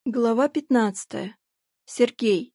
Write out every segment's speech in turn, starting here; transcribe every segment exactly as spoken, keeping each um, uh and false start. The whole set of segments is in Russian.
Глава пятнадцатая. Сергей.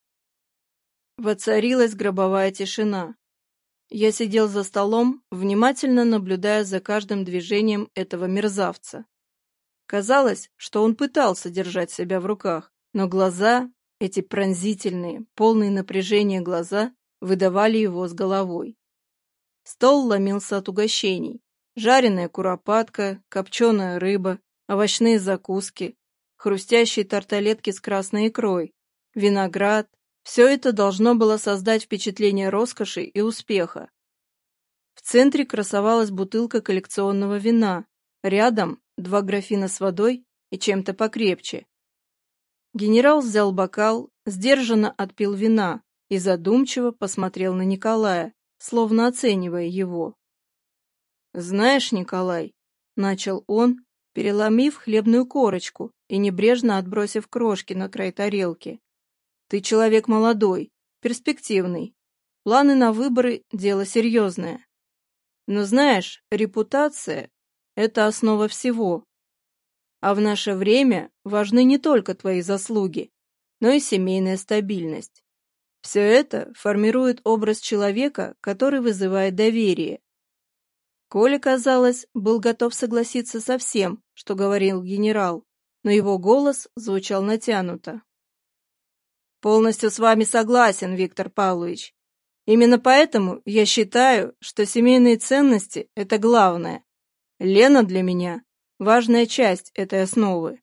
Воцарилась гробовая тишина. Я сидел за столом, внимательно наблюдая за каждым движением этого мерзавца. Казалось, что он пытался держать себя в руках, но глаза, эти пронзительные, полные напряжения глаза, выдавали его с головой. Стол ломился от угощений. Жареная куропатка, копченая рыба, овощные закуски, хрустящие тарталетки с красной икрой, виноград – все это должно было создать впечатление роскоши и успеха. В центре красовалась бутылка коллекционного вина, рядом два графина с водой и чем-то покрепче. Генерал взял бокал, сдержанно отпил вина и задумчиво посмотрел на Николая, словно оценивая его. «Знаешь, Николай», — начал он, переломив хлебную корочку и небрежно отбросив крошки на край тарелки. «Ты человек молодой, перспективный. Планы на выборы — дело серьезное. Но знаешь, репутация — это основа всего. А в наше время важны не только твои заслуги, но и семейная стабильность. Все это формирует образ человека, который вызывает доверие». Коля, казалось, был готов согласиться со всем, что говорил генерал, но его голос звучал натянуто. «Полностью с вами согласен, Виктор Павлович. Именно поэтому я считаю, что семейные ценности – это главное. Лена для меня – важная часть этой основы».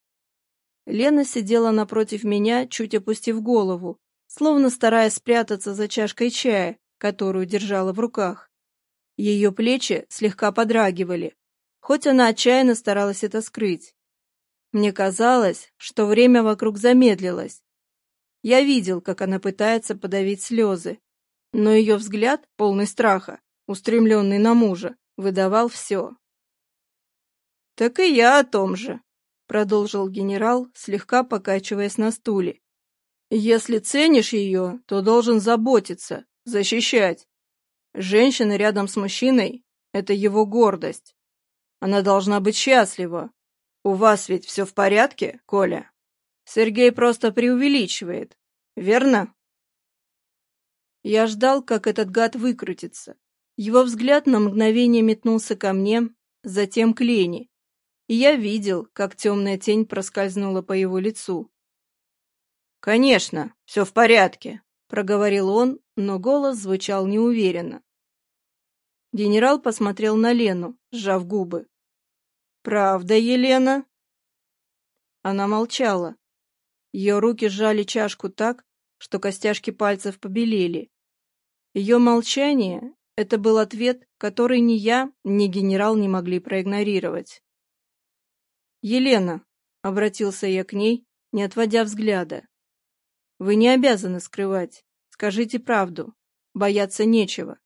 Лена сидела напротив меня, чуть опустив голову, словно стараясь спрятаться за чашкой чая, которую держала в руках. Ее плечи слегка подрагивали, хоть она отчаянно старалась это скрыть. Мне казалось, что время вокруг замедлилось. Я видел, как она пытается подавить слезы, но ее взгляд, полный страха, устремленный на мужа, выдавал все. «Так и я о том же», — продолжил генерал, слегка покачиваясь на стуле. «Если ценишь ее, то должен заботиться, защищать. Женщина рядом с мужчиной – это его гордость. Она должна быть счастлива. У вас ведь все в порядке, Коля? Сергей просто преувеличивает, верно?» Я ждал, как этот гад выкрутится. Его взгляд на мгновение метнулся ко мне, затем к Лене, и я видел, как темная тень проскользнула по его лицу. «Конечно, все в порядке», – проговорил он, но голос звучал неуверенно. Генерал посмотрел на Лену, сжав губы. «Правда, Елена?» Она молчала. Ее руки сжали чашку так, что костяшки пальцев побелели. Ее молчание — это был ответ, который ни я, ни генерал не могли проигнорировать. «Елена», — обратился я к ней, не отводя взгляда, — «вы не обязаны скрывать. Скажите правду. Бояться нечего».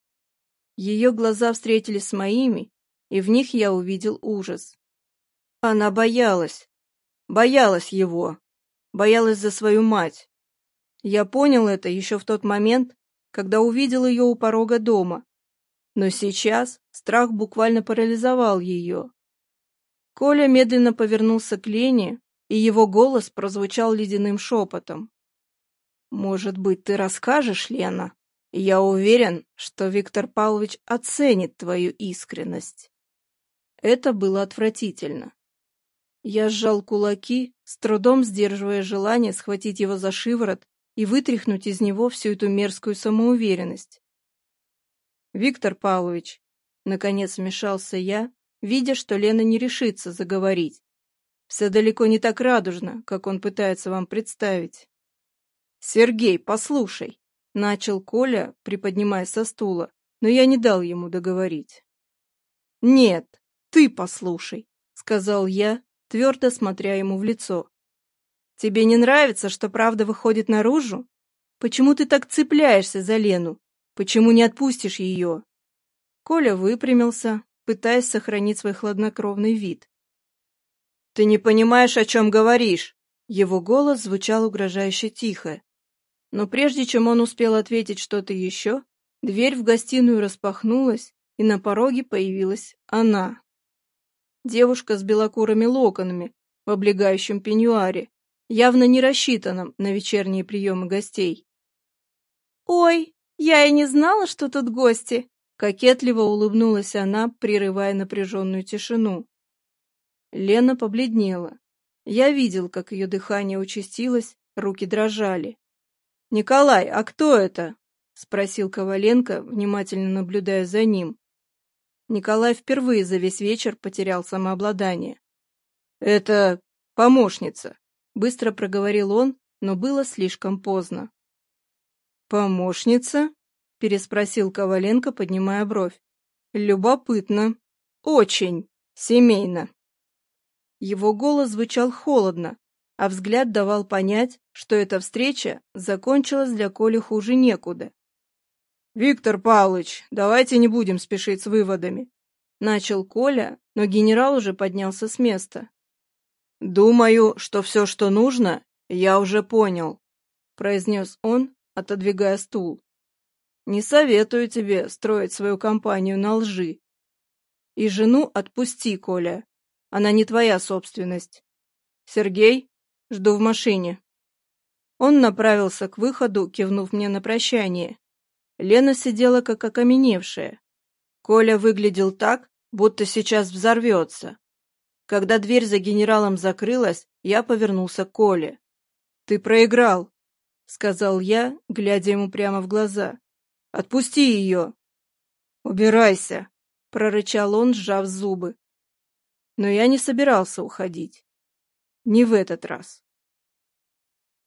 Ее глаза встретились с моими, и в них я увидел ужас. Она боялась. Боялась его. Боялась за свою мать. Я понял это еще в тот момент, когда увидел ее у порога дома. Но сейчас страх буквально парализовал ее. Коля медленно повернулся к Лене, и его голос прозвучал ледяным шепотом. «Может быть, ты расскажешь, Лена? Я уверен, что Виктор Павлович оценит твою искренность». Это было отвратительно. Я сжал кулаки, с трудом сдерживая желание схватить его за шиворот и вытряхнуть из него всю эту мерзкую самоуверенность. «Виктор Павлович», — наконец вмешался я, видя, что Лена не решится заговорить. «Все далеко не так радужно, как он пытается вам представить». «Сергей, послушай», — начал Коля, приподнимаясь со стула, но я не дал ему договорить. «Нет, ты послушай», — сказал я, твердо смотря ему в лицо. «Тебе не нравится, что правда выходит наружу? Почему ты так цепляешься за Лену? Почему не отпустишь ее?» Коля выпрямился, пытаясь сохранить свой хладнокровный вид. «Ты не понимаешь, о чем говоришь!» Его голос звучал угрожающе тихо. Но прежде чем он успел ответить что-то еще, дверь в гостиную распахнулась, и на пороге появилась она. Девушка с белокурыми локонами, в облегающем пеньюаре, явно не рассчитанном на вечерние приемы гостей. «Ой, я и не знала, что тут гости!» — кокетливо улыбнулась она, прерывая напряженную тишину. Лена побледнела. Я видел, как ее дыхание участилось, руки дрожали. «Николай, а кто это?» — спросил Коваленко, внимательно наблюдая за ним. Николай впервые за весь вечер потерял самообладание. «Это помощница», — быстро проговорил он, но было слишком поздно. «Помощница?» — переспросил Коваленко, поднимая бровь. «Любопытно. Очень семейно». Его голос звучал холодно, а взгляд давал понять, что эта встреча закончилась для Коли хуже некуда. «Виктор Павлович, давайте не будем спешить с выводами», — начал Коля, но генерал уже поднялся с места. «Думаю, что все, что нужно, я уже понял», — произнес он, отодвигая стул. «Не советую тебе строить свою компанию на лжи. И жену отпусти, Коля. Она не твоя собственность. Сергей, жду в машине». Он направился к выходу, кивнув мне на прощание. Лена сидела как окаменевшая. Коля выглядел так, будто сейчас взорвется. Когда дверь за генералом закрылась, я повернулся к Коле. «Ты проиграл», — сказал я, глядя ему прямо в глаза. «Отпусти ее!» «Убирайся!» — прорычал он, сжав зубы. Но я не собирался уходить. Не в этот раз.